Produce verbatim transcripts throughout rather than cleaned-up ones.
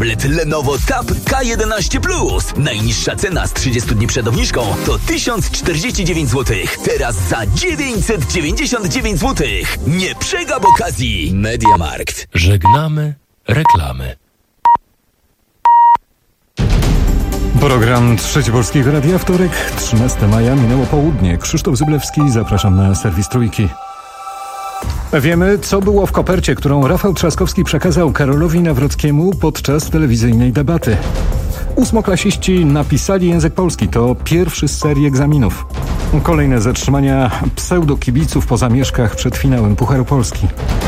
Tablet Lenovo Tab K jedenaście plus. Najniższa cena z trzydziestu dni przed obniżką to tysiąc czterdzieści dziewięć złotych. Teraz za dziewięćset dziewięćdziesiąt dziewięć złotych. Nie przegap okazji. MediaMarkt. Żegnamy reklamy. Program Trzeci Polskiego Radia, wtorek, trzynastego maja, minęło południe. Krzysztof Zyblewski, zapraszam na serwis Trójki. Wiemy, co było w kopercie, którą Rafał Trzaskowski przekazał Karolowi Nawrockiemu podczas telewizyjnej debaty. Ósmoklasiści napisali język polski. To pierwszy z serii egzaminów. Kolejne zatrzymania pseudokibiców po zamieszkach przed finałem Pucharu Polski.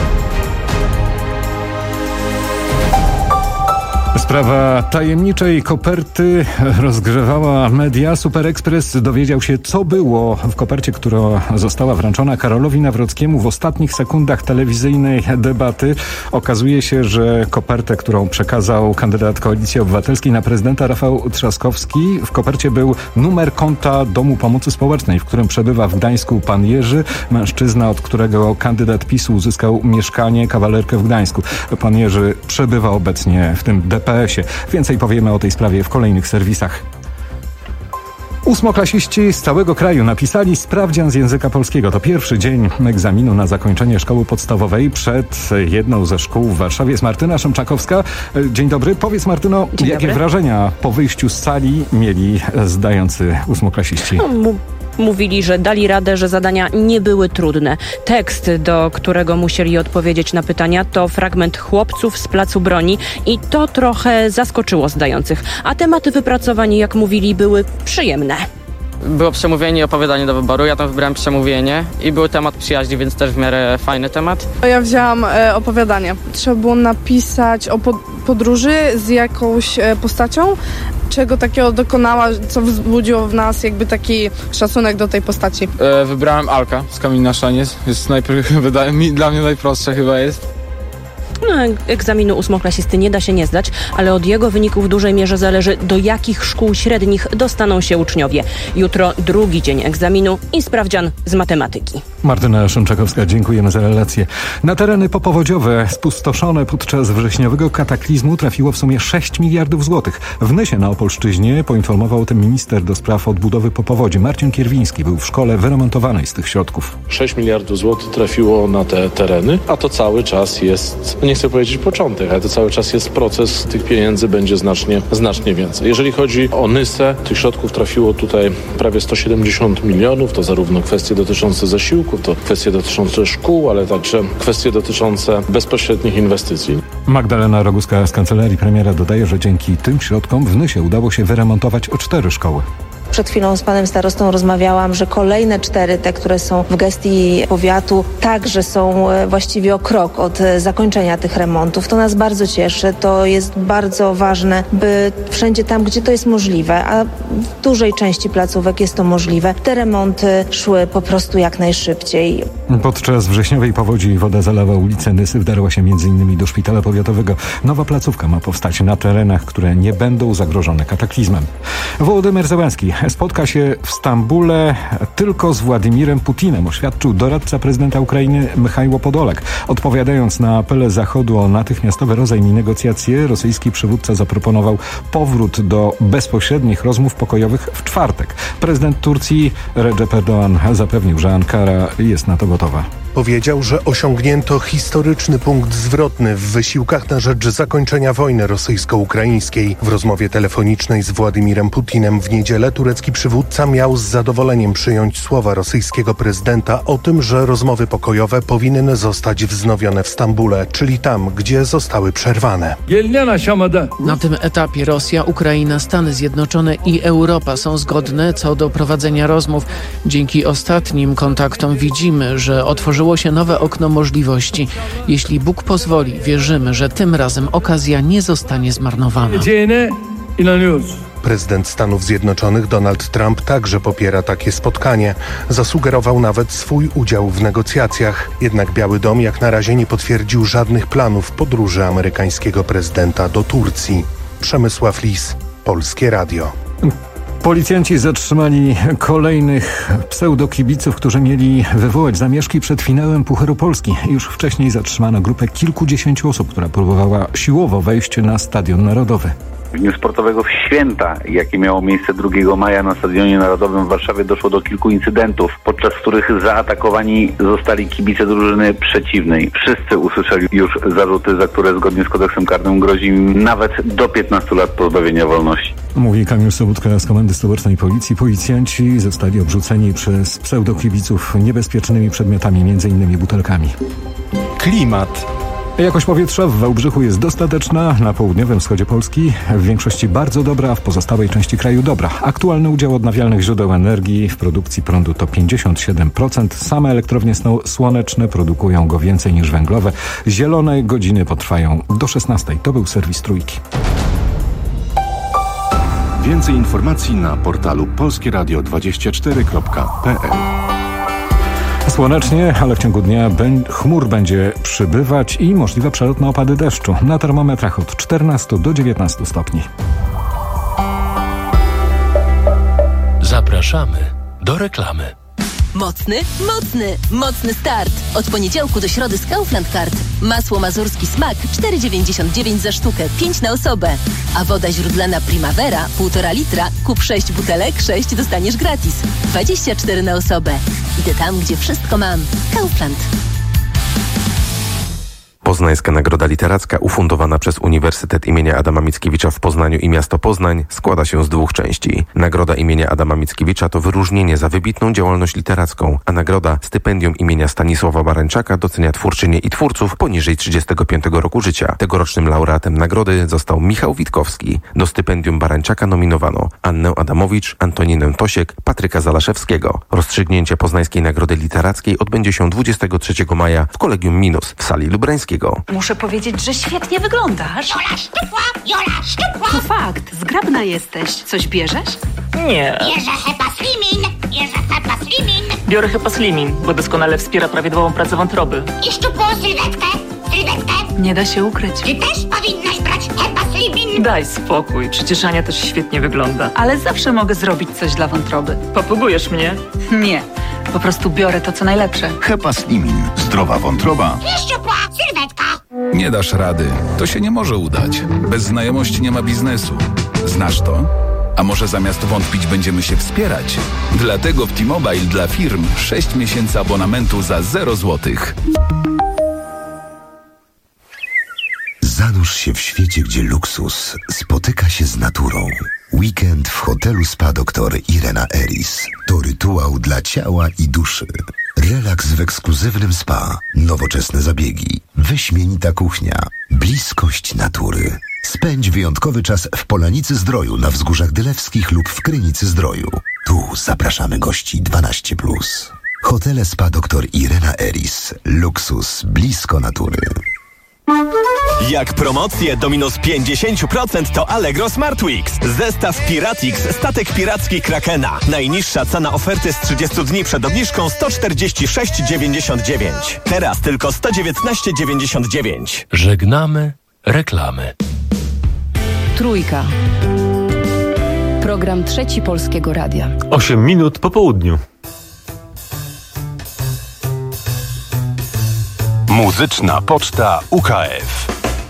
Sprawa tajemniczej koperty rozgrzewała media. Super Express dowiedział się, co było w kopercie, która została wręczona Karolowi Nawrockiemu w ostatnich sekundach telewizyjnej debaty. Okazuje się, że kopertę, którą przekazał kandydat Koalicji Obywatelskiej na prezydenta Rafał Trzaskowski, w kopercie był numer konta Domu Pomocy Społecznej, w którym przebywa w Gdańsku pan Jerzy, mężczyzna, od którego kandydat PiSu uzyskał mieszkanie, kawalerkę w Gdańsku. Pan Jerzy przebywa obecnie w tym D P S-ie. Więcej powiemy o tej sprawie w kolejnych serwisach. Ósmoklasiści z całego kraju napisali sprawdzian z języka polskiego. To pierwszy dzień egzaminu na zakończenie szkoły podstawowej. Przed jedną ze szkół w Warszawie jest Martyna Szymczakowska. Dzień dobry. Powiedz, Martyno, Dzień jakie dobry. wrażenia po wyjściu z sali mieli zdający ósmoklasiści? No, mu- Mówili, że dali radę, że zadania nie były trudne. Tekst, do którego musieli odpowiedzieć na pytania, to fragment Chłopców z Placu Broni i to trochę zaskoczyło zdających. A tematy wypracowań, jak mówili, były przyjemne. Było przemówienie i opowiadanie do wyboru. Ja tam wybrałem przemówienie i był temat przyjaźni, więc też w miarę fajny temat. Ja wzięłam e, opowiadanie. Trzeba było napisać o pod- podróży z jakąś e, postacią, czego takiego dokonała, co wzbudziło w nas jakby taki szacunek do tej postaci. E, wybrałem Alka z Kamień na Szaniec. Jest najpr- wydaje mi, dla mnie najprostsze chyba jest. No, egzaminu ósmoklasisty nie da się nie zdać, ale od jego wyników w dużej mierze zależy, do jakich szkół średnich dostaną się uczniowie. Jutro drugi dzień egzaminu i sprawdzian z matematyki. Martyna Szymczakowska, dziękujemy za relację. Na tereny popowodziowe spustoszone podczas wrześniowego kataklizmu trafiło w sumie sześć miliardów złotych. W Nysie na Opolszczyźnie poinformował o tym minister do spraw odbudowy po powodzi. Marcin Kierwiński był w szkole wyremontowanej z tych środków. sześć miliardów złotych trafiło na te tereny, a to cały czas jest, nie chcę powiedzieć początek, ale to cały czas jest proces. Tych pieniędzy będzie znacznie, znacznie więcej. Jeżeli chodzi o Nysę, tych środków trafiło tutaj prawie sto siedemdziesiąt milionów. To zarówno kwestie dotyczące zasiłku, to kwestie dotyczące szkół, ale także kwestie dotyczące bezpośrednich inwestycji. Magdalena Roguska z kancelarii premiera dodaje, że dzięki tym środkom w Nysie udało się wyremontować o cztery szkoły. Przed chwilą z panem starostą rozmawiałam, że kolejne cztery, te, które są w gestii powiatu, także są właściwie o krok od zakończenia tych remontów. To nas bardzo cieszy, to jest bardzo ważne, by wszędzie tam, gdzie to jest możliwe, a w dużej części placówek jest to możliwe, te remonty szły po prostu jak najszybciej. Podczas wrześniowej powodzi woda zalała ulicę Nysy, wdarła się między innymi do szpitala powiatowego. Nowa placówka ma powstać na terenach, które nie będą zagrożone kataklizmem. Wołodymyr Zełenski spotka się w Stambule tylko z Władimirem Putinem, oświadczył doradca prezydenta Ukrainy Michajło Podolak. Odpowiadając na apele Zachodu o natychmiastowy rozejm i negocjacje, rosyjski przywódca zaproponował powrót do bezpośrednich rozmów pokojowych w czwartek. Prezydent Turcji Recep Erdoğan zapewnił, że Ankara jest na to gotowa. Powiedział, że osiągnięto historyczny punkt zwrotny w wysiłkach na rzecz zakończenia wojny rosyjsko-ukraińskiej. W rozmowie telefonicznej z Władimirem Putinem w niedzielę turecki przywódca miał z zadowoleniem przyjąć słowa rosyjskiego prezydenta o tym, że rozmowy pokojowe powinny zostać wznowione w Stambule, czyli tam, gdzie zostały przerwane. Na tym etapie Rosja, Ukraina, Stany Zjednoczone i Europa są zgodne co do prowadzenia rozmów. Dzięki ostatnim kontaktom widzimy, że otworzyło się nowe okno możliwości. Jeśli Bóg pozwoli, wierzymy, że tym razem okazja nie zostanie zmarnowana. Prezydent Stanów Zjednoczonych Donald Trump także popiera takie spotkanie. Zasugerował nawet swój udział w negocjacjach. Jednak Biały Dom jak na razie nie potwierdził żadnych planów podróży amerykańskiego prezydenta do Turcji. Przemysław Lis, Polskie Radio. Policjanci zatrzymali kolejnych pseudokibiców, którzy mieli wywołać zamieszki przed finałem Pucharu Polski. Już wcześniej zatrzymano grupę kilkudziesięciu osób, która próbowała siłowo wejść na Stadion Narodowy. W dniu sportowego w święta, jakie miało miejsce drugiego maja na Stadionie Narodowym w Warszawie, doszło do kilku incydentów, podczas których zaatakowani zostali kibice drużyny przeciwnej. Wszyscy usłyszeli już zarzuty, za które zgodnie z kodeksem karnym grozi im nawet do piętnastu lat pozbawienia wolności. Mówi Kamil Sobótka z Komendy Stołecznej Policji. Policjanci zostali obrzuceni przez pseudokibiców niebezpiecznymi przedmiotami, m.in. butelkami. Klimat. Jakość powietrza w Wałbrzychu jest dostateczna, na południowym wschodzie Polski w większości bardzo dobra, a w pozostałej części kraju dobra. Aktualny udział odnawialnych źródeł energii w produkcji prądu to pięćdziesiąt siedem procent. Same elektrownie słoneczne produkują go więcej niż węglowe. Zielone godziny potrwają do szesnastej. To był serwis Trójki. Więcej informacji na portalu polskieradio dwadzieścia cztery kropka p l. Słonecznie, ale w ciągu dnia ben- chmur będzie przybywać i możliwe przelotne opady deszczu. Na termometrach od czternastu do dziewiętnastu stopni. Zapraszamy do reklamy. Mocny, mocny, mocny start. Od poniedziałku do środy z Kaufland Card. Masło mazurski smak cztery dziewięćdziesiąt dziewięć za sztukę, pięć na osobę. A woda źródlana Primavera półtora litra, kup sześć butelek, sześć dostaniesz gratis. dwadzieścia cztery na osobę. Idę tam, gdzie wszystko mam. Kaufland. Poznańska Nagroda Literacka, ufundowana przez Uniwersytet imienia Adama Mickiewicza w Poznaniu i miasto Poznań, składa się z dwóch części. Nagroda imienia Adama Mickiewicza to wyróżnienie za wybitną działalność literacką, a nagroda stypendium imienia Stanisława Barańczaka docenia twórczynie i twórców poniżej trzydziestego piątego roku życia. Tegorocznym laureatem nagrody został Michał Witkowski. Do stypendium Barańczaka nominowano Annę Adamowicz, Antoninę Tosiek, Patryka Zalaszewskiego. Rozstrzygnięcie Poznańskiej Nagrody Literackiej odbędzie się dwudziestego trzeciego maja w Kolegium Minus w sali Lubrańskiej. Muszę powiedzieć, że świetnie wyglądasz. Jola szczupła, Jola szczupła. To fakt, zgrabna jesteś. Coś bierzesz? Nie. Bierze Hepa Slimin, bierze Hepa Slimin. Biorę Hepa Slimin, bo doskonale wspiera prawidłową pracę wątroby. I szczupłą sylwetkę, sylwetkę. Nie da się ukryć. Ty też powinnaś brać Hepa Slimin. Daj spokój, przecież Ania też świetnie wygląda. Ale zawsze mogę zrobić coś dla wątroby. Papugujesz mnie? Nie, po prostu biorę to, co najlepsze. Hepa Slimin. Zdrowa wątroba. I szczupła sylwetka. Nie dasz rady. To się nie może udać. Bez znajomości nie ma biznesu. Znasz to? A może zamiast wątpić będziemy się wspierać? Dlatego w T-Mobile dla firm sześć miesięcy abonamentu za zero złotych. Zanurz się w świecie, gdzie luksus spotyka się z naturą. Weekend w hotelu Spa doktor Irena Eris to rytuał dla ciała i duszy. Relaks w ekskluzywnym spa, nowoczesne zabiegi, wyśmienita kuchnia, bliskość natury. Spędź wyjątkowy czas w Polanicy Zdroju na Wzgórzach Dylewskich lub w Krynicy Zdroju. Tu zapraszamy gości dwanaście plus. Hotele Spa doktor Irena Eris. Luksus blisko natury. Jak promocje do minus pięćdziesiąt procent to Allegro Smart Weeks. Zestaw Piratix, statek piracki Krakena. Najniższa cena oferty z trzydziestu dni przed obniżką sto czterdzieści sześć dziewięćdziesiąt dziewięć. Teraz tylko sto dziewiętnaście dziewięćdziesiąt dziewięć. Żegnamy reklamy. Trójka. Program Trzeci Polskiego Radia. osiem minut po południu. Muzyczna Poczta U K F.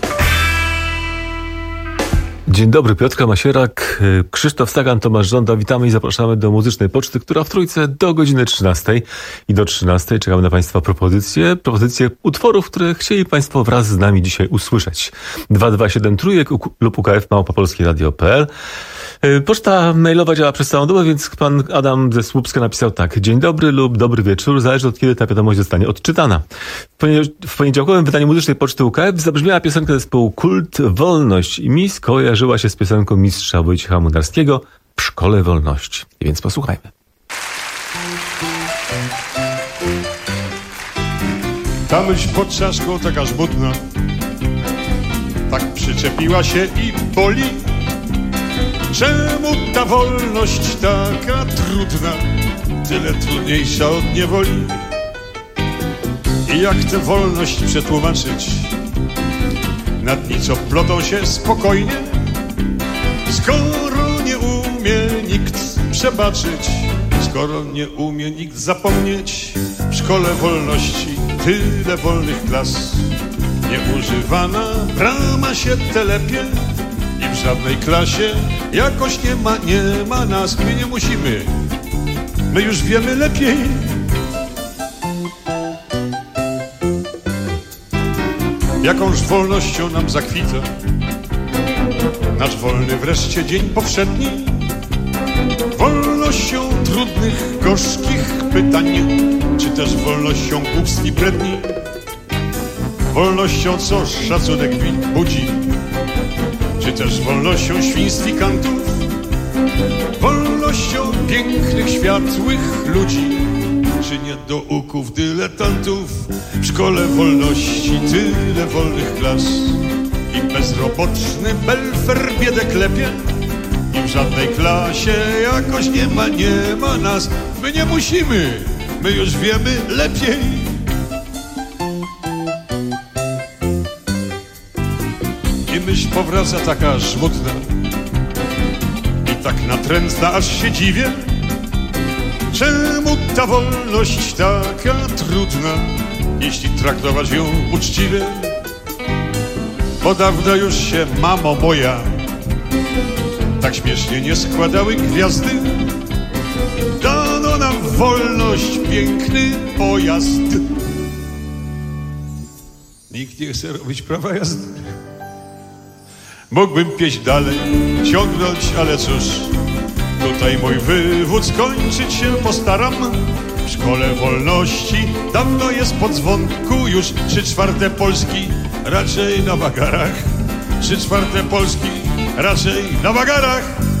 Dzień dobry, Piotrka Masierak, Krzysztof Sagan, Tomasz Żąda. Witamy i zapraszamy do Muzycznej Poczty, która w Trójce do godziny trzynastej. I do trzynastej czekamy na Państwa propozycje, propozycje utworów, które chcieli Państwo wraz z nami dzisiaj usłyszeć. dwa dwa siedem trójek lub U K F małpa polskie radio kropka p l. Poczta mailowa działa przez całą dobę, więc pan Adam ze Słupska napisał tak. Dzień dobry lub dobry wieczór, zależy od kiedy ta wiadomość zostanie odczytana. W poniedziałkowym wydaniu Muzycznej Poczty U K F zabrzmiała piosenka zespołu Kult Wolność i mi skojarzyła się z piosenką mistrza Wojciecha Munarskiego W Szkole Wolności. Więc posłuchajmy. Ta myśl pod czaszką taka żmudna, tak przyczepiła się i boli. Czemu ta wolność taka trudna, tyle trudniejsza od niewoli? I jak tę wolność przetłumaczyć na dni, co plotą się spokojnie, skoro nie umie nikt przebaczyć, skoro nie umie nikt zapomnieć. W szkole wolności tyle wolnych klas, nieużywana brama się telepie i w żadnej klasie jakoś nie ma, nie ma nas. My nie musimy, my już wiemy lepiej. Jakąż wolnością nam zakwita nasz wolny wreszcie dzień powszedni, wolnością trudnych, gorzkich pytań, czy też wolnością głupstw i bredni, wolnością, co szacunek budzi, czy też wolnością świństw i kantów, wolnością pięknych, światłych ludzi, czy niedouków, dyletantów. W szkole wolności tyle wolnych klas i bezrobotny belfer biedę klepie i w żadnej klasie jakoś nie ma, nie ma nas. My nie musimy, my już wiemy lepiej. I myśl powraca taka żmudna i tak natrętna, aż się dziwię, czemu ta wolność taka trudna, jeśli traktować ją uczciwie. Bo dawno już się, mamo moja, tak śmiesznie nie składały gwiazdy. Dano nam wolność, piękny pojazd. Nikt nie chce robić prawa jazdy. Mógłbym pieść dalej, ciągnąć, ale cóż, tutaj mój wywód skończyć się postaram. W szkole wolności dawno jest po dzwonku już trzy czwarte Polski, raczej na wagarach. Trzy czwarte Polski, raczej na wagarach.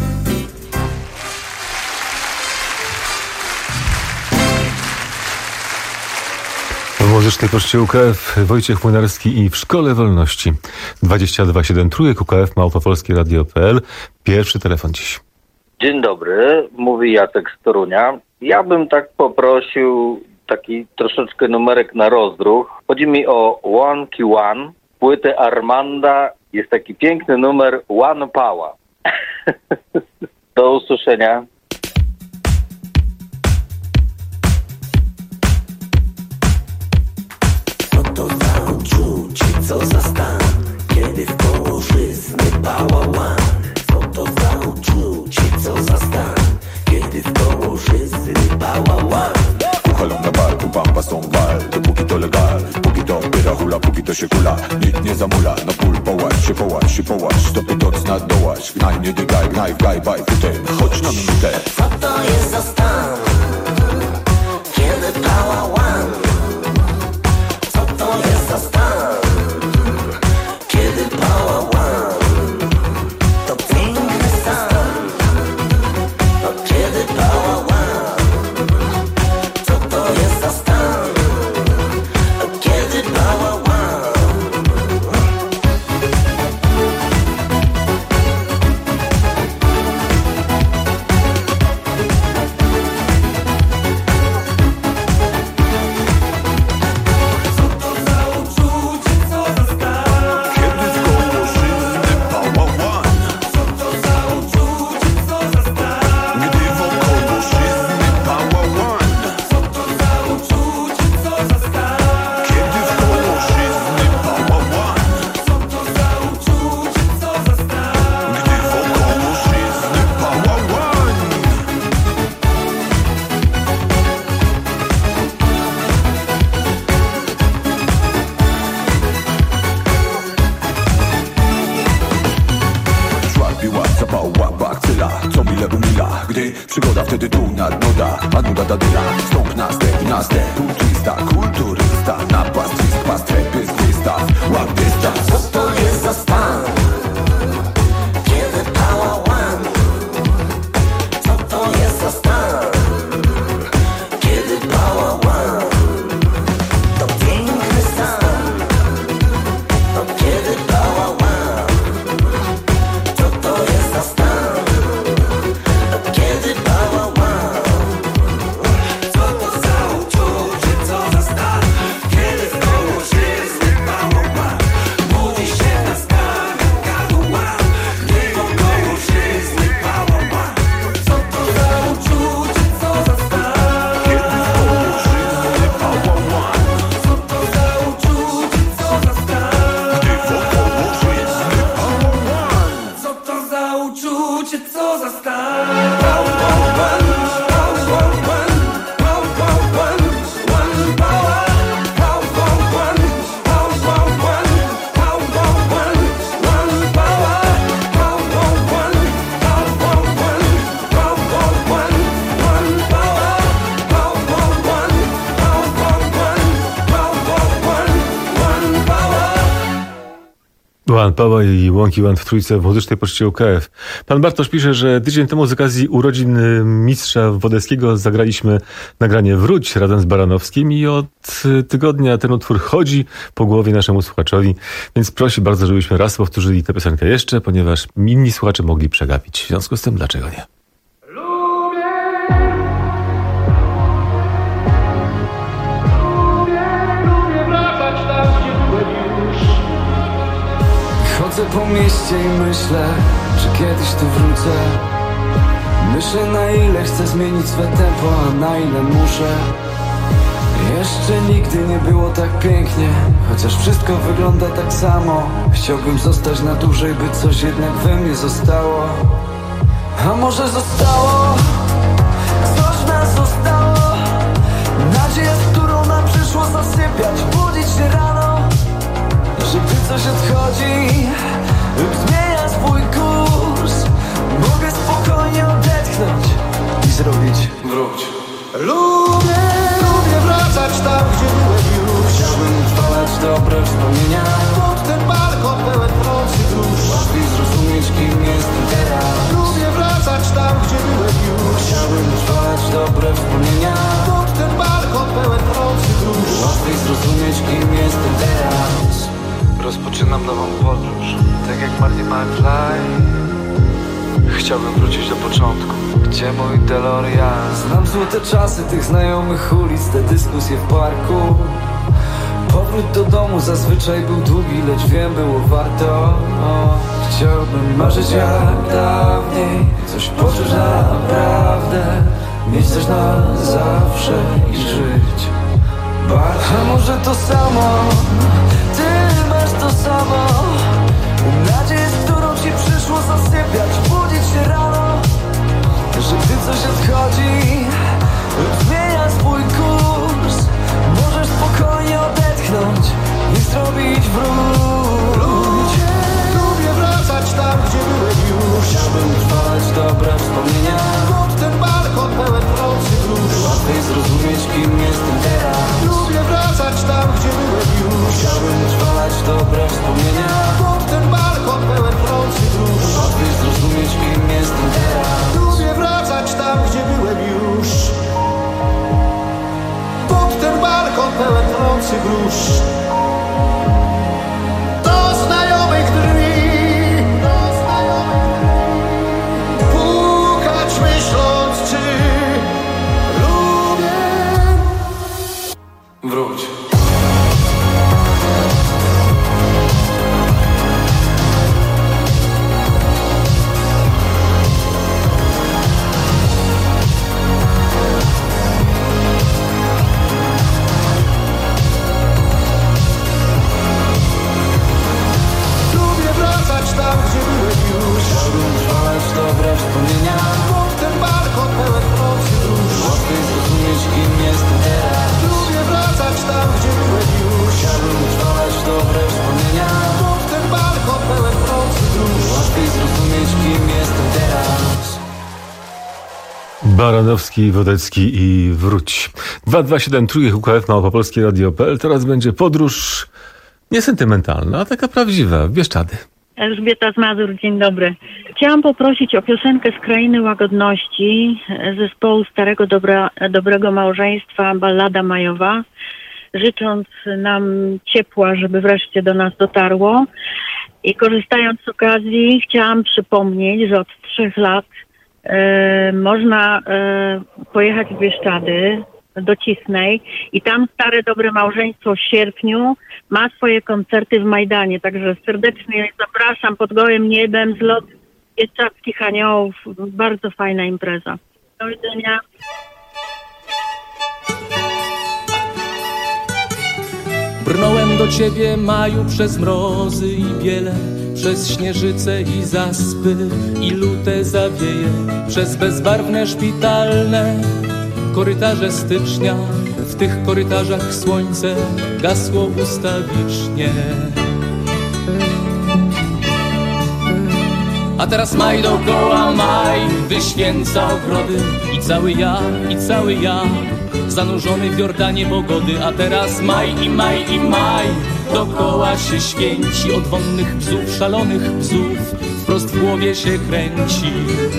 W muzycznej poczcie U K F Wojciech Młynarski i w Szkole Wolności. dwadzieścia dwa siedem trójek U K F małpa-polskie radio kropka p l. Pierwszy telefon dziś. Dzień dobry, mówi Jacek z Torunia. Ja bym tak poprosił taki troszeczkę numerek na rozdruch. Chodzi mi o One Key One, płytę Armanda. Jest taki piękny numer One Power. Do usłyszenia. Co to za uczucie, co za stan, kiedy w koło żyzny pała łan. Co to za uczucie, co za stan, kiedy w koło żyzny pała łan. Uchalą na barku, bamba są wal. Dopóki to legal, póki to pyra hula, póki to się kula. Nikt nie zamula, na pól połać się, połać się, połać. Stopy docna, dołać, gnaj, nie dygaj, gnaj, gaj, baj, futem. Chodź na minutę. Co to jest za stan, kiedy pała łan? Co to jest za stan, kiedy pała łan? To piękny stan, no kiedy pała łan. Co to jest za stan, kiedy pała łan? Co mile umila, gdy przygoda wtedy tu nadnoda. A nuda dadyla, stąp na step, na step. Kulturista, kulturysta, napastwisk, pastrepy z wystaw. Łap dystans. Co to jest za stan, kiedy pała łan? Co to jest za stan, kiedy pała łan? To piękny stan, no kiedy pała łan? Co to jest za stan? cię co za stan. Pow, pow, punch, pow, pow, punch, pow, pow, punch, one power. Pow, pow, punch, pow, pow, punch, pow, pow, punch, one power. Pow, pow, punch, pow, pow, punch, pow, pow, punch, one power. Pow, pow, punch, pow, pow, punch, pow, pow, punch, one power. One Power i Łąki One w trójce w muzycznej poczcie U K F. Pan Bartosz pisze, że tydzień temu z okazji urodzin mistrza Wodeckiego zagraliśmy nagranie Wróć razem z Baranowskim i od tygodnia ten utwór chodzi po głowie naszemu słuchaczowi, więc prosi bardzo, żebyśmy raz powtórzyli tę piosenkę jeszcze, ponieważ inni słuchacze mogli przegapić. W związku z tym, dlaczego nie? Chodzę po mieście i myślę, czy kiedyś tu wrócę. Myślę, na ile chcę zmienić swe tempo, a na ile muszę. Jeszcze nigdy nie było tak pięknie, chociaż wszystko wygląda tak samo. Chciałbym zostać na dłużej, by coś jednak we mnie zostało. A może zostało? Coś w nas zostało. Nadzieja, z którą nam przyszło zasypiać, budzić się rano. Że gdy coś odchodzi lub zmienia swój kurs, mogę spokojnie odetchnąć i zrobić wróć. Lubię, lubię wracać tam, gdzie byłem już. Chciałbym utrwalać dobre wspomnienia pod ten balkon pełen nocy dusz. Łatwiej zrozumieć, kim jestem teraz. Lubię wracać tam, gdzie byłem już. Chciałbym utrwalać dobre wspomnienia pod ten balkon pełen nocy dusz. Łatwiej zrozumieć, kim jestem teraz. Rozpoczynam nową podróż, tak jak Marty McFly. Chciałbym wrócić do początku, gdzie mój DeLorean. Znam złote czasy tych znajomych ulic, te dyskusje w parku. Powrót do domu zazwyczaj był długi, lecz wiem, było warto. O, chciałbym marzyć jak dawniej, coś poczuć naprawdę, mieć coś na zawsze i żyć bardzo. A może to samo, ty masz to samo. Nadzieję, z którą ci przyszło zasypiać, budzić się rano. Że gdy coś odchodzi lub zmienia swój kurs, możesz spokojnie odetchnąć i zrobić wróć. Lubię, lubię wracać tam, gdzie byłem już. Chciałbym utrwalać dobre wspomnienia pod ten balkon pełen nocy dusz. Łatwiej zrozumieć, kim jestem teraz. Lubię wracać tam, gdzie byłem już. Chciałbym utrwalać dobre wspomnienia pod ten balkon pełen nocy dusz. Łatwiej zrozumieć, kim jestem teraz. Lubię wracać tam, gdzie byłem już. Pod ten balkon pełen nocy grusz. Do znajomych drzwi, do znajomych drzwi pukać, myśląc, czy lubię. Wróć. Tam, gdzie byłem już. Chciałbym trwać dobre wspomnienia pod ten balkon pełen nocy dusz. Łatwiej zrozumieć, kim jestem teraz. Lubię wracać tam, gdzie byłem już. Chciałbym trwać dobre wspomnienia pod ten balkon pełen nocy dusz. Łatwiej zrozumieć, kim jestem teraz. Baranowski, Wodecki i Wróć. dwa dwa siedem trójek U K F małpa polskie radio kropka p l. Teraz będzie podróż niesentymentalna, a taka prawdziwa, w Bieszczady. Elżbieta z Mazur, dzień dobry. Chciałam poprosić o piosenkę z Krainy Łagodności zespołu Starego Dobra, Dobrego Małżeństwa, Ballada Majowa, życząc nam ciepła, żeby wreszcie do nas dotarło. I korzystając z okazji chciałam przypomnieć, że od trzech lat e, można e, pojechać w Bieszczady do Cisnej i tam Stare Dobre Małżeństwo w sierpniu ma swoje koncerty w Majdanie, także serdecznie zapraszam pod gołym niebem, zlot Bieszczadzkich Aniołów, bardzo fajna impreza. Do widzenia. Brnąłem do ciebie, maju, przez mrozy i biele, przez śnieżyce i zaspy i lute zawieje, przez bezbarwne szpitalne korytarze stycznia. W tych korytarzach słońce gasło ustawicznie. A teraz maj dookoła, maj wyświęca ogrody i cały ja, i cały ja zanurzony w Jordanie pogody. A teraz maj i maj i maj dookoła się święci, od wonnych bzów, szalonych bzów wprost w głowie się kręci.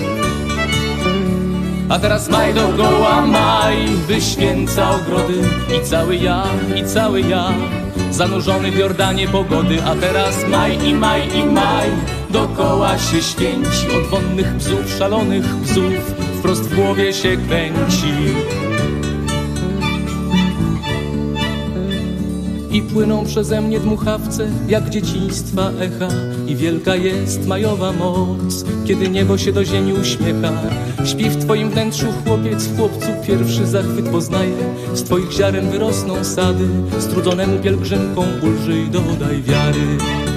A teraz maj dookoła, maj wyświęca ogrody i cały ja, i cały ja zanurzony w Jordanie pogody. A teraz maj i maj i maj dookoła się święci, od wonnych bzów, szalonych bzów wprost w głowie się kręci. I płyną przeze mnie dmuchawce jak dzieciństwa echa, i wielka jest majowa moc, kiedy niebo się do ziemi uśmiecha. Śpi w twoim wnętrzu chłopiec, w chłopcu pierwszy zachwyt poznaje. Z twoich ziaren wyrosną sady, strudzonemu pielgrzymkom ulży i dodaj wiary.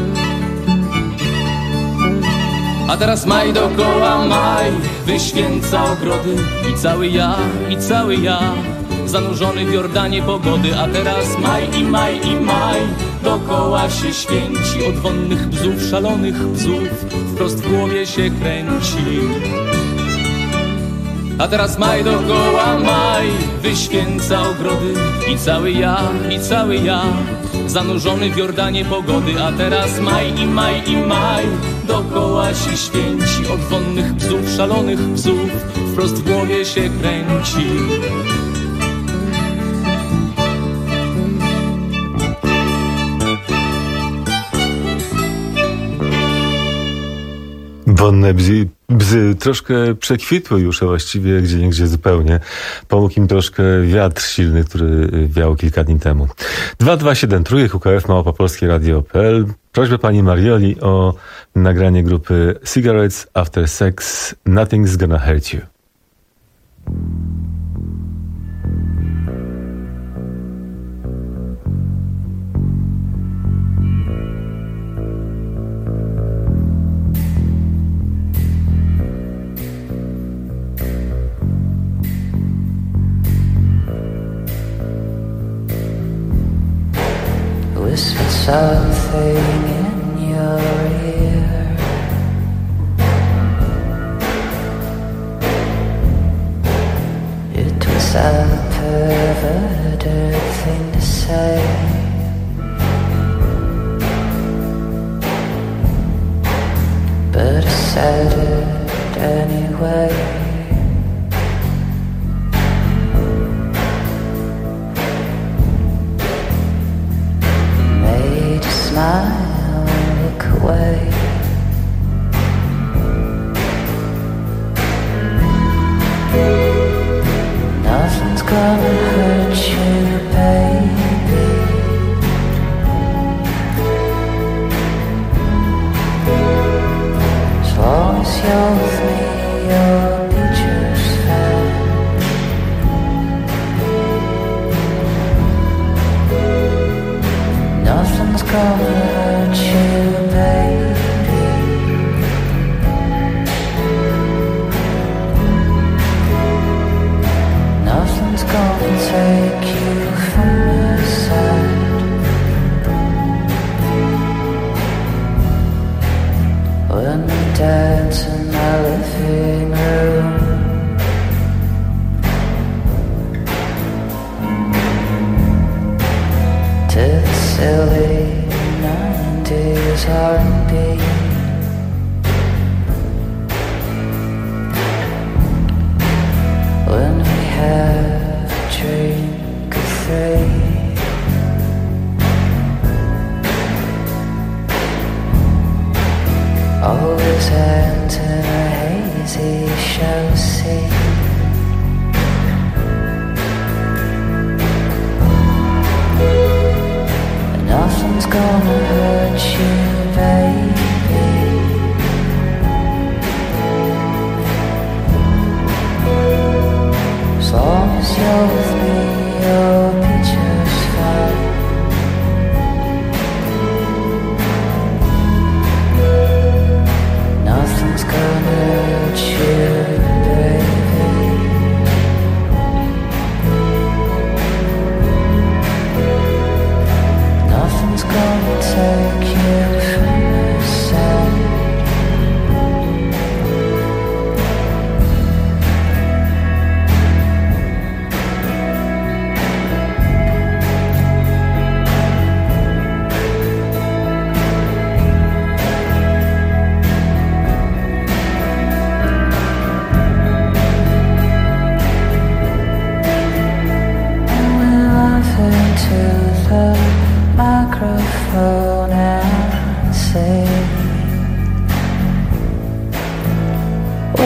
A teraz maj dookoła, maj wyświęca ogrody i cały ja, i cały ja zanurzony w Jordanie pogody. A teraz maj i maj i maj dookoła się święci, od wonnych bzów, szalonych bzów wprost w głowie się kręci. A teraz maj dookoła, maj wyświęca ogrody i cały ja, i cały ja zanurzony w Jordanie pogody. A teraz maj i maj i maj dookoła się święci, od wonnych bzów, szalonych bzów wprost w głowie się kręci. Wonne bzy, bzy troszkę przekwitły już, a właściwie gdzieniegdzie zupełnie. Pomógł im troszkę wiatr silny, który wiał kilka dni temu. dwa dwa siedem trójek U K F małpa polskie radio kropka p l. Prośbę pani Marioli o nagranie grupy Cigarettes After Sex, Nothing's Gonna Hurt You. Whispered something in your ear. It was a perverted thing to say, but I said it anyway. Smile, look away. Nothing's gonna hurt you, baby. As long as you're with me, you'll be just fine. Nothing's gonna hurt you, baby. Nothing's gonna take you from my side. When we dance in my living room, to the silly nineties R and B. When we have a drink or three, always hands in a hazy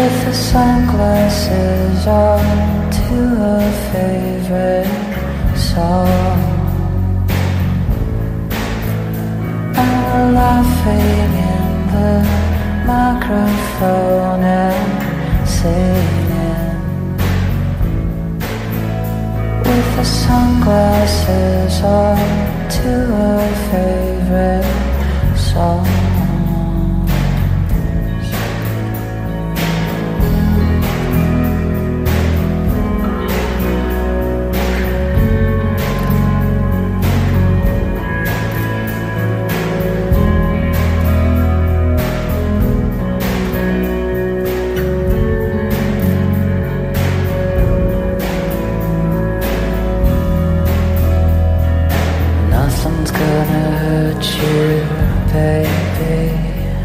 with the sunglasses on to a favorite song. I'm laughing in the microphone and singing with the sunglasses on to a favorite song. Nothing's gonna hurt you, baby.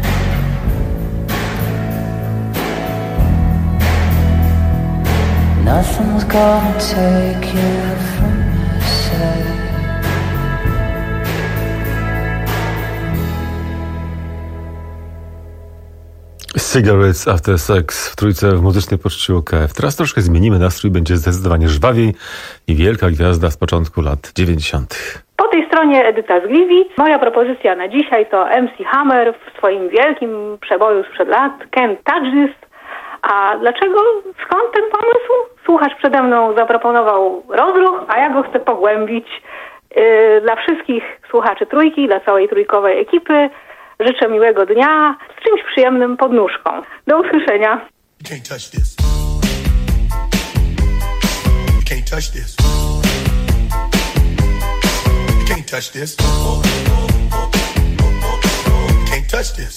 Nothing's gonna take you from your side. Cigarettes After Sex w Trójce w muzycznej poczcie U K F. Teraz troszkę zmienimy nastrój, będzie zdecydowanie żwawiej i wielka gwiazda z początku lat dziewięćdziesiątych. Po tej stronie Edyta z Gliwic. Moja propozycja na dzisiaj to M C Hammer w swoim wielkim przeboju sprzed lat Can't Touch This. A dlaczego? Skąd ten pomysł? Słuchacz przede mną zaproponował rozruch, a ja go chcę pogłębić. Yy, dla wszystkich słuchaczy Trójki, dla całej trójkowej ekipy życzę miłego dnia z czymś przyjemnym pod nóżką. Do usłyszenia. You can't touch this. You can't touch this. You can't touch this. You can't touch this.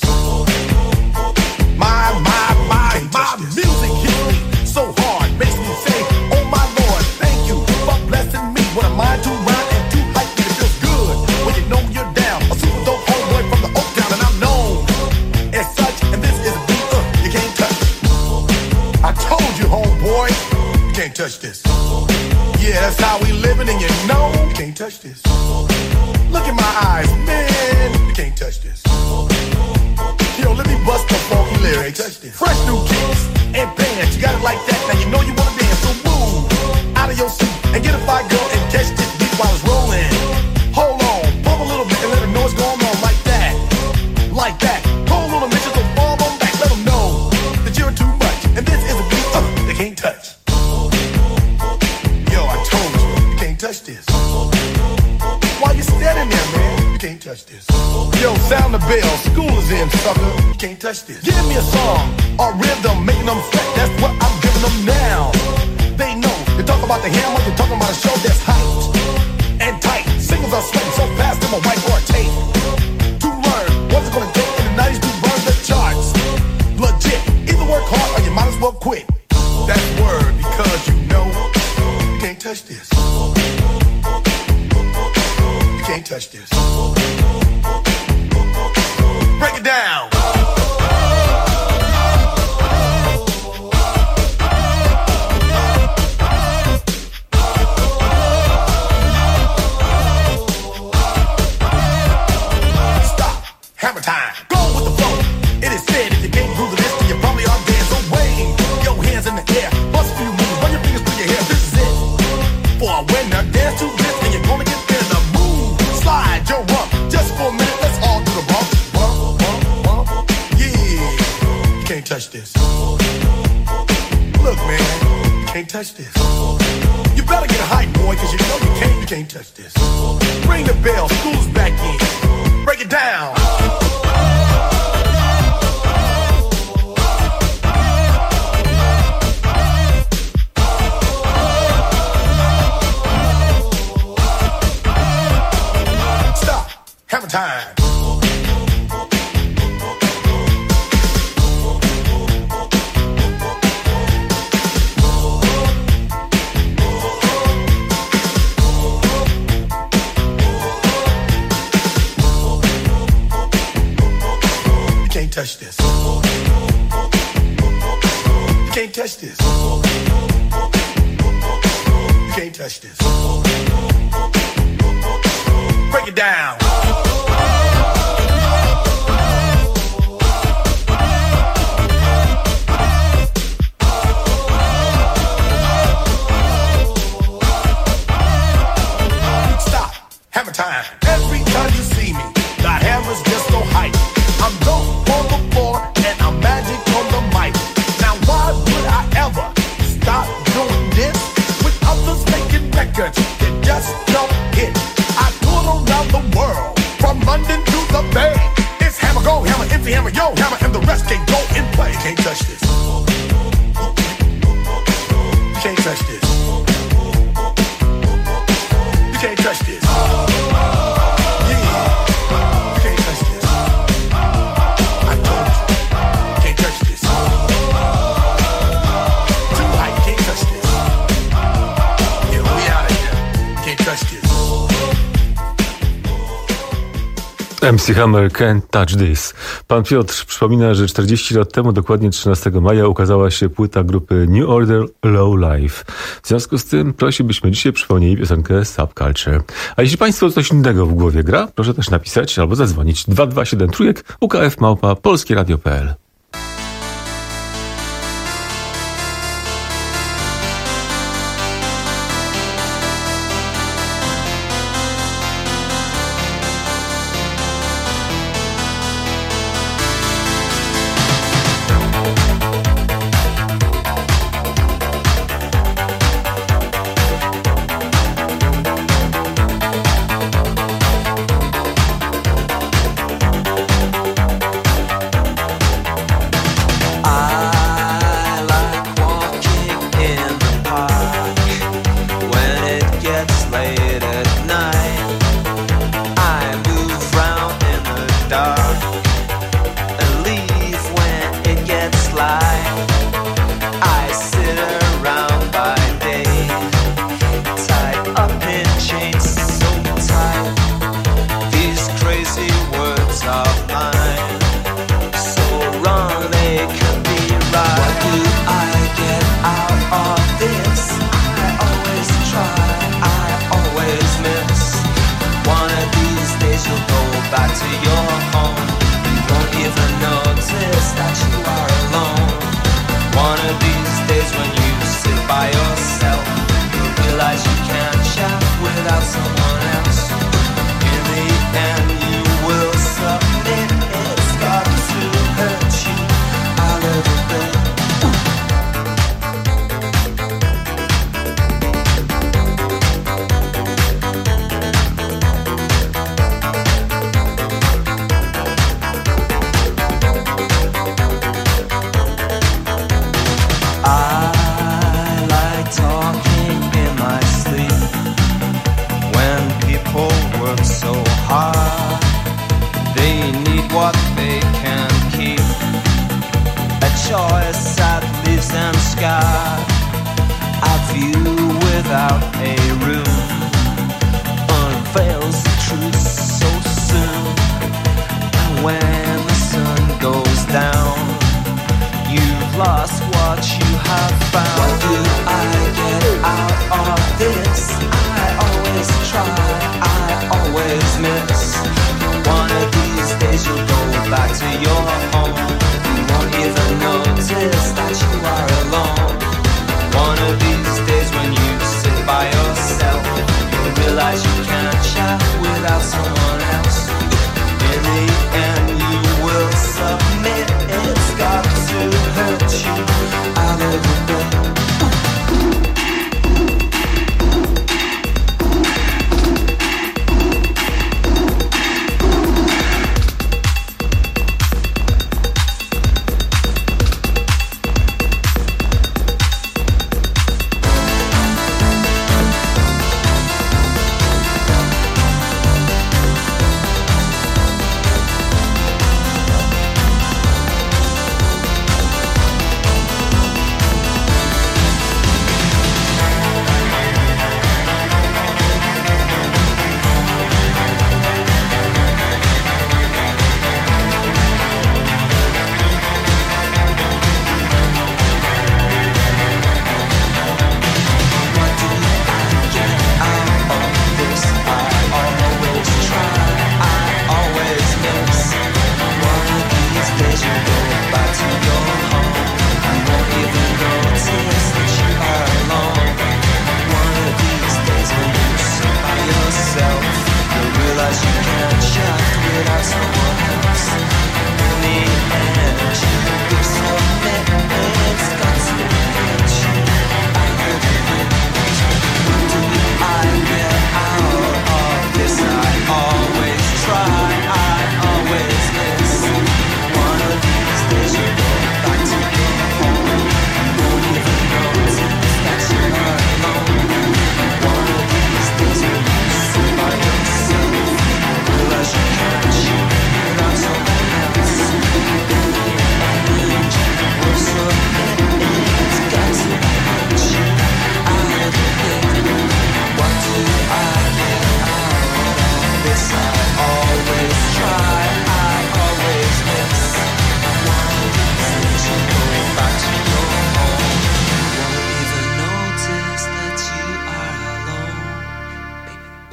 My, my, my, my music hits me so hard, makes me say, oh my Lord, thank you for blessing me. What am I to rhyme and to hype me? It feels good when you know you're down. A super dope homeboy from the Oak Town, and I'm known as such. And this is a beat uh, you can't touch. I told you, homeboy, you can't touch this. Yeah, that's how we living, and you know you can't touch this. Look in my eyes, man, you can't touch this. Yo, let me bust the funky lyrics. Fresh new kicks and pants, you got it like that. Now you know you wanna dance, so move out of your seat and get a fire girl and catch this beat while it's rolling. Hold on, pump a little bit and let them know what's going on like that, like that. Hold on a minute, so fall on back, let them know that you're too much. And this is a beat uh, they can't touch. Yo, I told you, you can't touch this. Why you standing there, man? You can't touch this. Yo, sound the bell, school is in, sucker. You can't touch this. Give me a song or rhythm, making them sweat. That's what I'm giving them now. They know. You talk about the hammer, you're talking about a show that's hyped and tight. Singles are sweating so fast, them a whiteboard tape. To learn what's it gonna take in the nineties to burn the charts. Legit. Either work hard or you might as well quit. That's word because you know you can't touch this. You can't touch this. Break it down. Stop. Hammer time. Go with the flow. It is said if you can't groove this, then you probably are dead. So wave your hands in the air. Bust a few moves. Run your fingers through your hair. This is it. For a winner, dance to this, and you're gonna get there. The move. Slide your rump. Just for a minute, let's all do the bump. Bump, bump, bump. Yeah. You can't touch this. Look, man. You can't touch this. You better get hype, boy, cause you know you can't, you can't touch this. Ring the bell, school's back in. Break it down. Stop. Hammer time. Touch this. You can't touch this. You can't touch this. Break it down. Why you can't touch this? You can't touch this. You can't touch this. M C Hammer, Can't Touch This. Pan Piotr przypomina, że czterdzieści lat temu, dokładnie trzynastego maja, ukazała się płyta grupy New Order Low Life. W związku z tym prosi, byśmy dzisiaj przypomnieli piosenkę Subculture. A jeśli Państwu coś innego w głowie gra, proszę też napisać albo zadzwonić dwa dwa siedem trójek U K F małpa polskieradio kropka p l.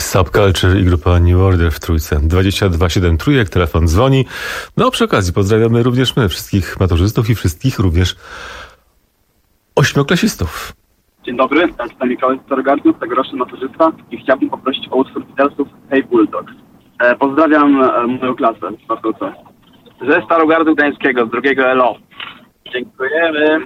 Subculture i grupa New Order w trójce. dwadzieścia dwa siedem trójek, telefon dzwoni. No przy okazji pozdrawiamy również my, wszystkich maturzystów i wszystkich również ośmioklasistów. Dzień dobry, jestem Mikołaj z Starogardu, tegoroczny maturzysta i chciałbym poprosić o utwór Beatlesów Hey Bulldogs. E, pozdrawiam e, moją klasę w Bartolce. Ze Starogardu Gdańskiego, z drugiego L O. Dziękujemy.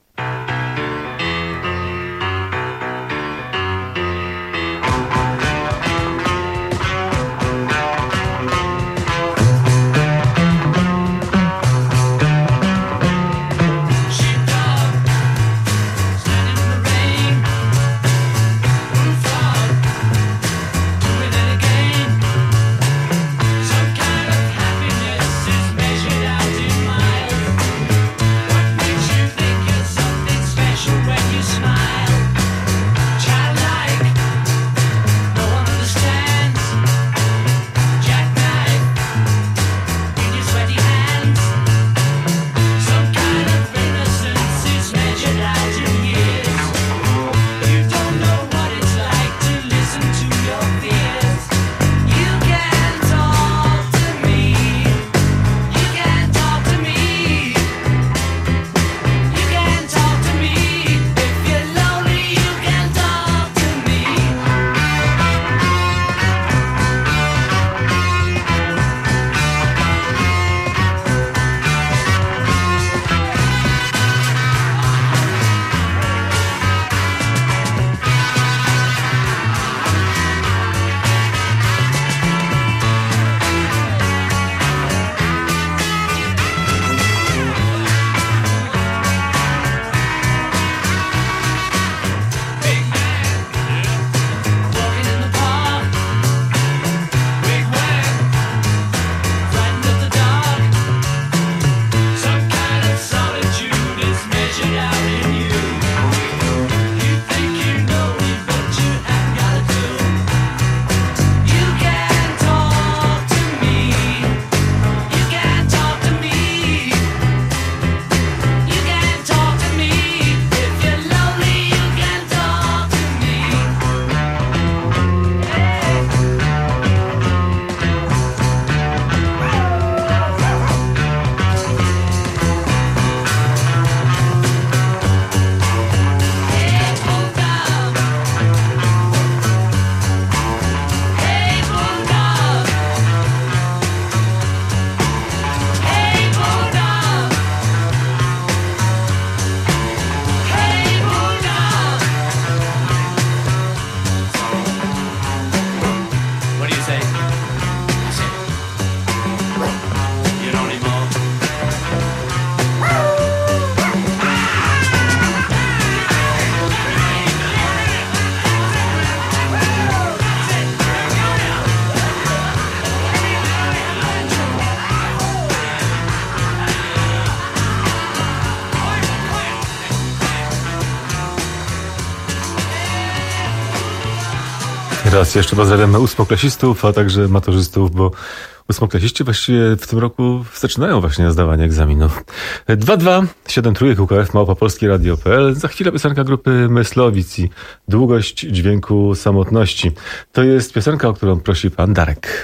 Raz jeszcze pozdrawiamy ósmoklasistów, a także maturzystów, bo ósmoklasiści właściwie w tym roku zaczynają właśnie zdawanie egzaminów. dwa dwa siedem trójek U K F małpa polskie radio kropka p l. Za chwilę piosenka grupy Myslowic i Długość dźwięku samotności. To jest piosenka, o którą prosi pan Darek.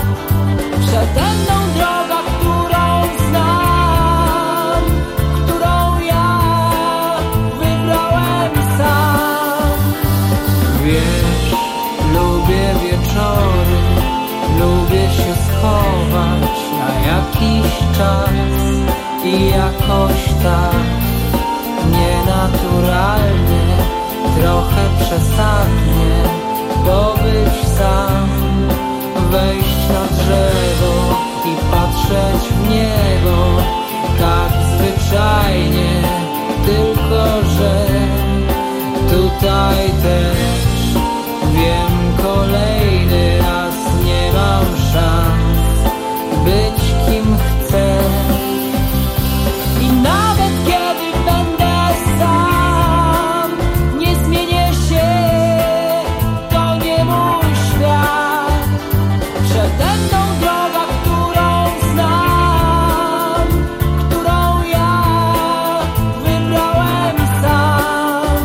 Przede mną droga, którą znam, którą się schować na jakiś czas i jakoś tak nienaturalnie, trochę przesadnie pobyć sam, wejść na drzewo i patrzeć w niebo, tak zwyczajnie, tylko że tutaj też wiem, kolejny raz nie mam szans być kim chcę. I nawet kiedy będę sam, nie zmienię się, to nie mój świat. Przede mną droga, którą znam, którą ja wybrałem sam.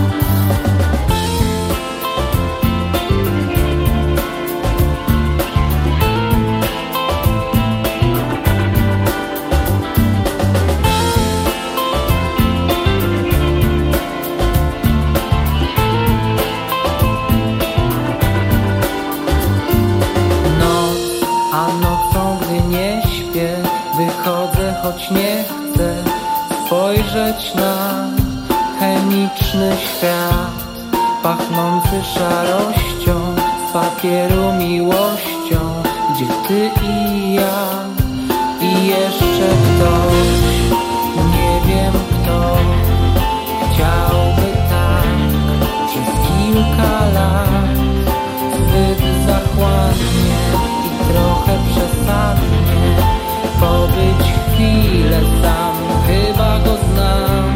A nocą, gdy nie śpię, wychodzę, choć nie chcę spojrzeć na chemiczny świat, pachnący szarością, z papieru miłością, gdzie ty i ja i jeszcze ktoś, nie wiem kto, chciałby tak przez kilka lat, zbyt zachłannie i trochę przesadnie pobyć chwilę sam, chyba go znam.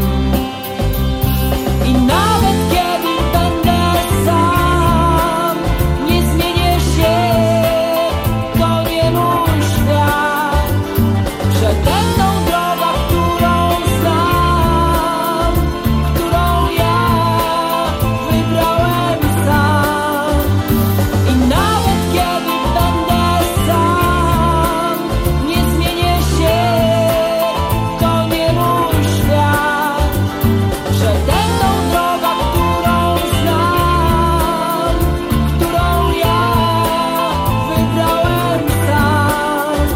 I nawet kiedy będę sam, nie zmienię się, to nie mój świat. Przede mną droga, którą znam, którą ja wybrałem sam. I nawet kiedy będę sam, nie zmienię się, to nie mój świat. Przede mną droga, którą znam, którą ja wybrałem sam.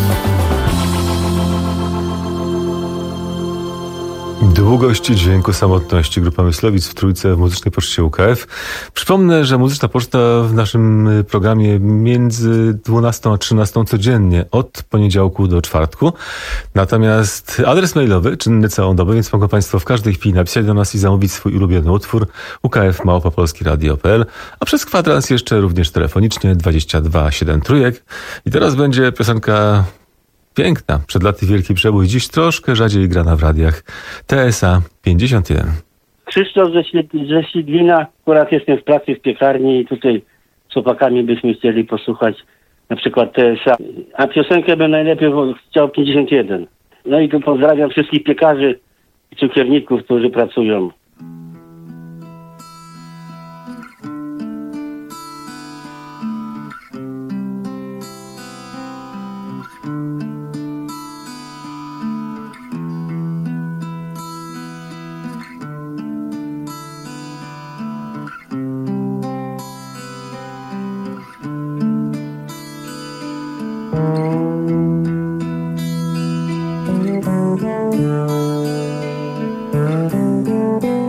Długość dźwięku samotności. Grupa Myslowic w Trójce w Muzycznej Poczcie U K F. Przypomnę, że Muzyczna Poczta w naszym programie między dwunastą a trzynastą codziennie od poniedziałku do czwartku. Natomiast adres mailowy czynny całą dobę, więc mogą Państwo w każdej chwili napisać do nas i zamówić swój ulubiony utwór u k f małpa polski radio kropka p l, a przez kwadrans jeszcze również telefonicznie dwadzieścia dwa siedem trójek. I teraz będzie piosenka piękna, przed laty wielki przebój, dziś troszkę rzadziej grana w radiach. T S A pięćdziesiąt jeden. Krzysztof ze, Śled- ze Ślidwina, akurat jestem w pracy w piekarni i tutaj z chłopakami byśmy chcieli posłuchać na przykład T S A. A piosenkę bym najlepiej chciał pięćdziesiąt jeden. No i tu pozdrawiam wszystkich piekarzy i cukierników, którzy pracują. Thank you.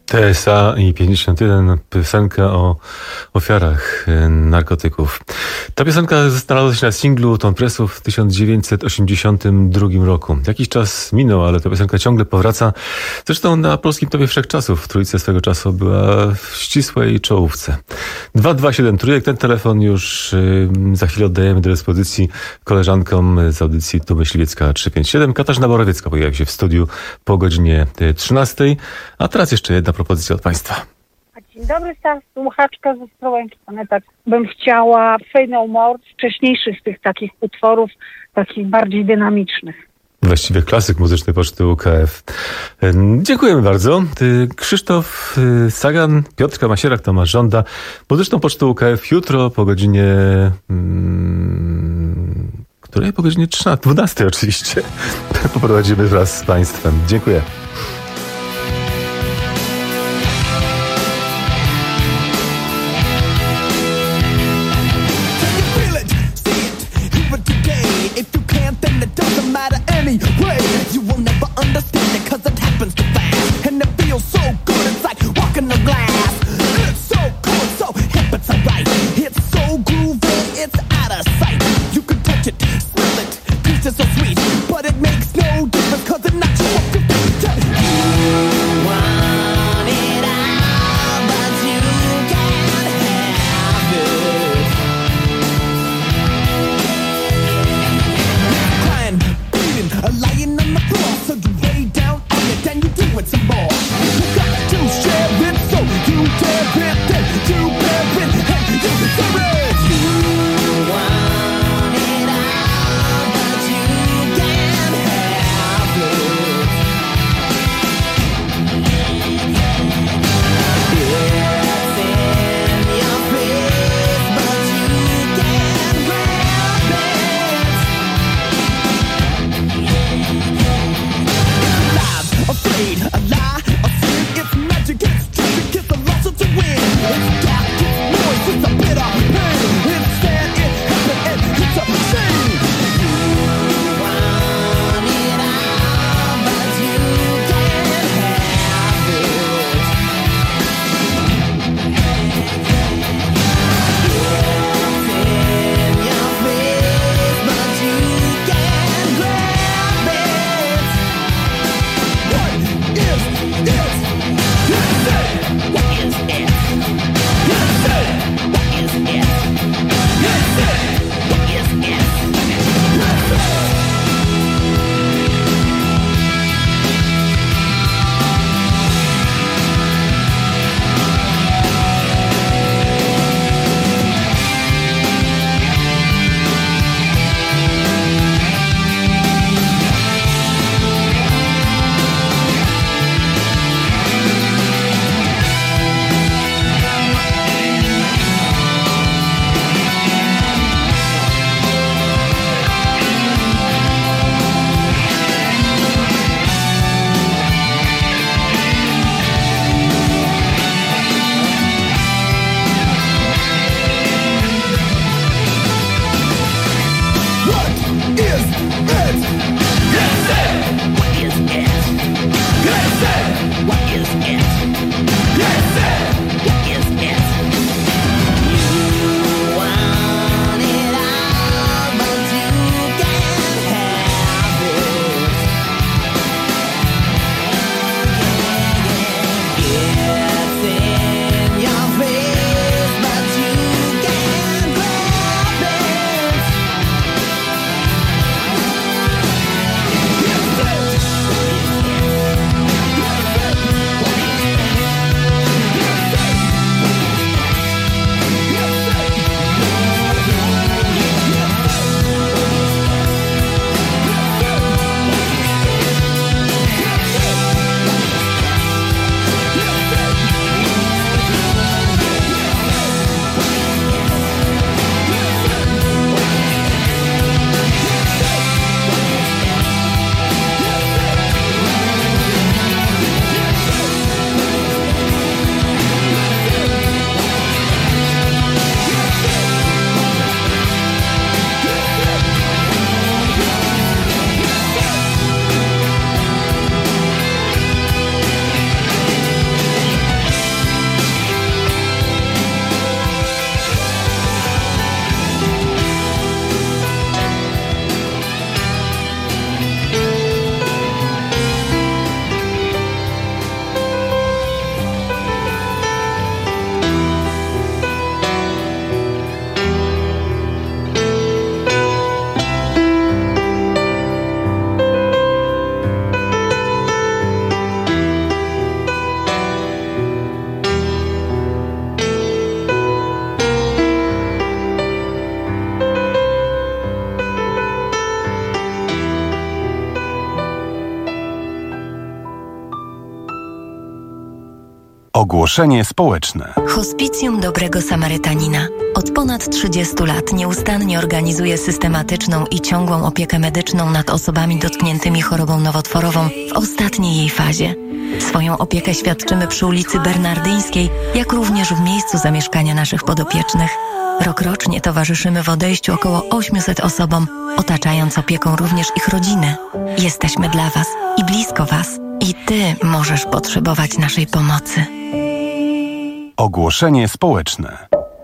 T S A i pięćdziesiąt jeden, piosenka o ofiarach narkotyków. Ta piosenka znalazła się na singlu Ton Pressu w tysiąc dziewięćset osiemdziesiątym drugim roku. Jakiś czas minął, ale ta piosenka ciągle powraca. Zresztą na polskim topie wszechczasów w trójce swego czasu była w ścisłej czołówce. dwa dwa siedem trójek, ten telefon już yy, za chwilę oddajemy do dyspozycji koleżankom z audycji Tu Myśliwiecka trzysta pięćdziesiąt siedem. Katarzyna Borowiecka pojawi się w studiu po godzinie trzynastej. A teraz jeszcze jedna propozycja od Państwa. Dzień dobry, ta słuchaczka ze Strołęczany. Tak bym chciała Say No More, wcześniejszych z tych takich utworów, takich bardziej dynamicznych. Właściwie klasyk muzyczny Poczty U K F. Dziękujemy bardzo. Krzysztof Sagan, Piotrka Masierak, Tomasz Żąda. Muzyczną Pocztę U K F jutro po godzinie... Hmm, której? Po godzinie trzynastej, dwunastej oczywiście. Poprowadzimy wraz z Państwem. Dziękuję. Anyway, you will never understand it cause it happens too fast. And it feels so good, it's like walking on glass. It's so cool, it's so hip, it's alright. It's so groovy, it's out of sight. You can touch it, smell it, taste it so sweet. But it makes no difference cause it knocks you off your feet. You want it all, but you can't have it. Crying, lying on the floor, so you lay down on it and you do it some more. You got to share it, so you dare it, then you bear it, and you deserve it. You want it all, but you can't have it. It's in your face, but you can't grab it. Ogłoszenie społeczne. Hospicjum Dobrego Samarytanina od ponad trzydziestu lat nieustannie organizuje systematyczną i ciągłą opiekę medyczną nad osobami dotkniętymi chorobą nowotworową w ostatniej jej fazie. Swoją opiekę świadczymy przy ulicy Bernardyńskiej, jak również w miejscu zamieszkania naszych podopiecznych. Rokrocznie towarzyszymy w odejściu około ośmiuset osobom, otaczając opieką również ich rodziny. Jesteśmy dla Was i blisko Was. I Ty możesz potrzebować naszej pomocy. Ogłoszenie społeczne.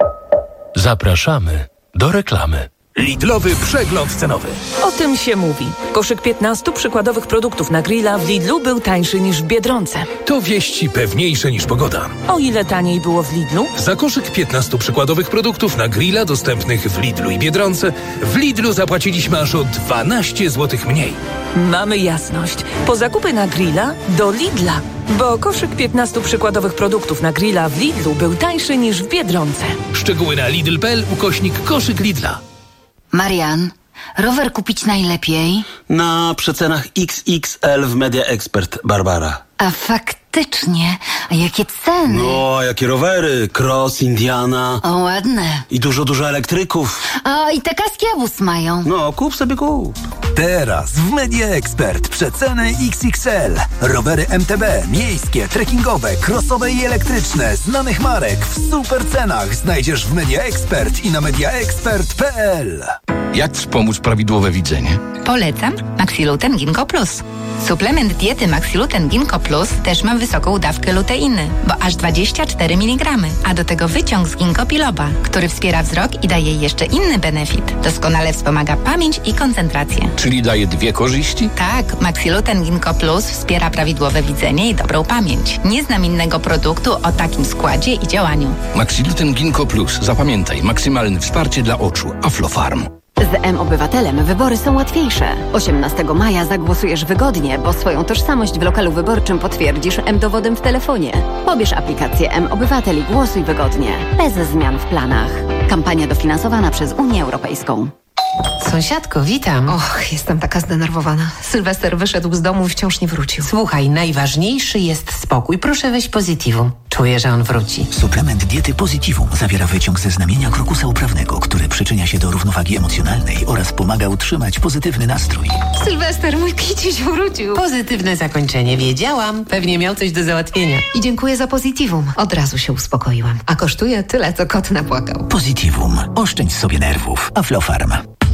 Zapraszamy do reklamy. Lidlowy przegląd cenowy. O tym się mówi. Koszyk piętnastu przykładowych produktów na grilla w Lidlu był tańszy niż w Biedronce. To wieści pewniejsze niż pogoda. O ile taniej było w Lidlu? Za koszyk piętnastu przykładowych produktów na grilla dostępnych w Lidlu i Biedronce w Lidlu zapłaciliśmy aż o dwanaście złotych mniej. Mamy jasność. Po zakupy na grilla do Lidla. Bo koszyk piętnastu przykładowych produktów na grilla w Lidlu był tańszy niż w Biedronce. Szczegóły na lidl kropka p l ukośnik koszyk Lidla. Marian, rower kupić najlepiej? Na przecenach X X L w Media Expert, Barbara. A faktycznie, a jakie ceny? No, jakie rowery, Cross, Indiana. O, ładne. I dużo, dużo elektryków. A i te kaski Abus mają. No, kup sobie kup. Teraz w Media Expert przeceny X X L. Rowery M T B, miejskie, trekkingowe, crossowe i elektryczne, znanych marek w super cenach znajdziesz w Media Expert i na media expert kropka p l. Jak wspomóc prawidłowe widzenie? Polecam Maxiluten Ginkgo Plus. Suplement diety Maxiluten Ginkgo Plus też ma wysoką dawkę luteiny, bo aż dwadzieścia cztery miligramy, a do tego wyciąg z ginkgo biloba, który wspiera wzrok i daje jeszcze inny benefit. Doskonale wspomaga pamięć i koncentrację. Czyli daje dwie korzyści? Tak, Maxiluten Ginkgo Plus wspiera prawidłowe widzenie i dobrą pamięć. Nie znam innego produktu o takim składzie i działaniu. Maxiluten Ginkgo Plus. Zapamiętaj, maksymalne wsparcie dla oczu. Aflofarm. Z M-Obywatelem wybory są łatwiejsze. osiemnastego maja zagłosujesz wygodnie, bo swoją tożsamość w lokalu wyborczym potwierdzisz M-Dowodem w telefonie. Pobierz aplikację M-Obywatel i głosuj wygodnie, bez zmian w planach. Kampania dofinansowana przez Unię Europejską. Sąsiadko, witam. Och, jestem taka zdenerwowana. Sylwester wyszedł z domu i wciąż nie wrócił. Słuchaj, najważniejszy jest spokój. Proszę weź Positivum. Czuję, że on wróci. Suplement diety Positivum zawiera wyciąg ze znamienia krokusa uprawnego, który przyczynia się do równowagi emocjonalnej oraz pomaga utrzymać pozytywny nastrój. Sylwester, mój kiciuś wrócił. Pozytywne zakończenie. Wiedziałam. Pewnie miał coś do załatwienia. I dziękuję za Positivum. Od razu się uspokoiłam. A kosztuje tyle, co kot napłakał. Positivum. Oszczędź sobie nerwów. Aflofarm.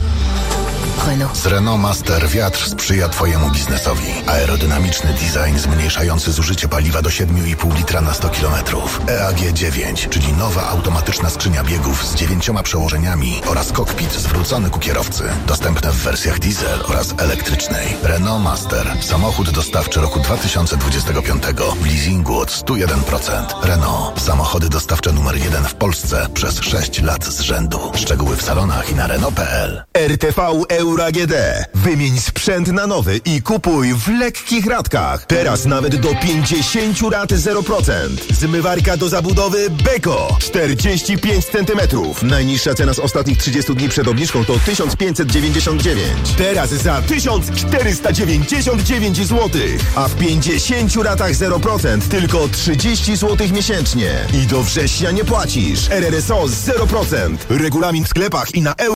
Renault. Z Renault Master wiatr sprzyja Twojemu biznesowi. Aerodynamiczny design zmniejszający zużycie paliwa do siedem i pół litra na sto kilometrów. E A G dziewięć, czyli nowa automatyczna skrzynia biegów z dziewięcioma przełożeniami oraz kokpit zwrócony ku kierowcy. Dostępne w wersjach diesel oraz elektrycznej. Renault Master. Samochód dostawczy roku dwa tysiące dwudziestego piątego w leasingu od sto jeden procent. Renault. Samochody dostawcze numer jeden w Polsce przez sześć lat z rzędu. Szczegóły w salonach i na Renault kropka p l. R T V Euro A G D. Wymień sprzęt na nowy i kupuj w lekkich ratkach. Teraz nawet do pięćdziesięciu rat zero procent. Zmywarka do zabudowy Beko. czterdzieści pięć centymetrów. Najniższa cena z ostatnich trzydziestu dni przed obniżką to tysiąc pięćset dziewięćdziesiąt dziewięć. Teraz za tysiąc czterysta dziewięćdziesiąt dziewięć złotych. A w pięćdziesięciu ratach zero procent tylko trzydzieści złotych miesięcznie. I do września nie płacisz. R R S O zero procent. Regulamin w sklepach i na euro.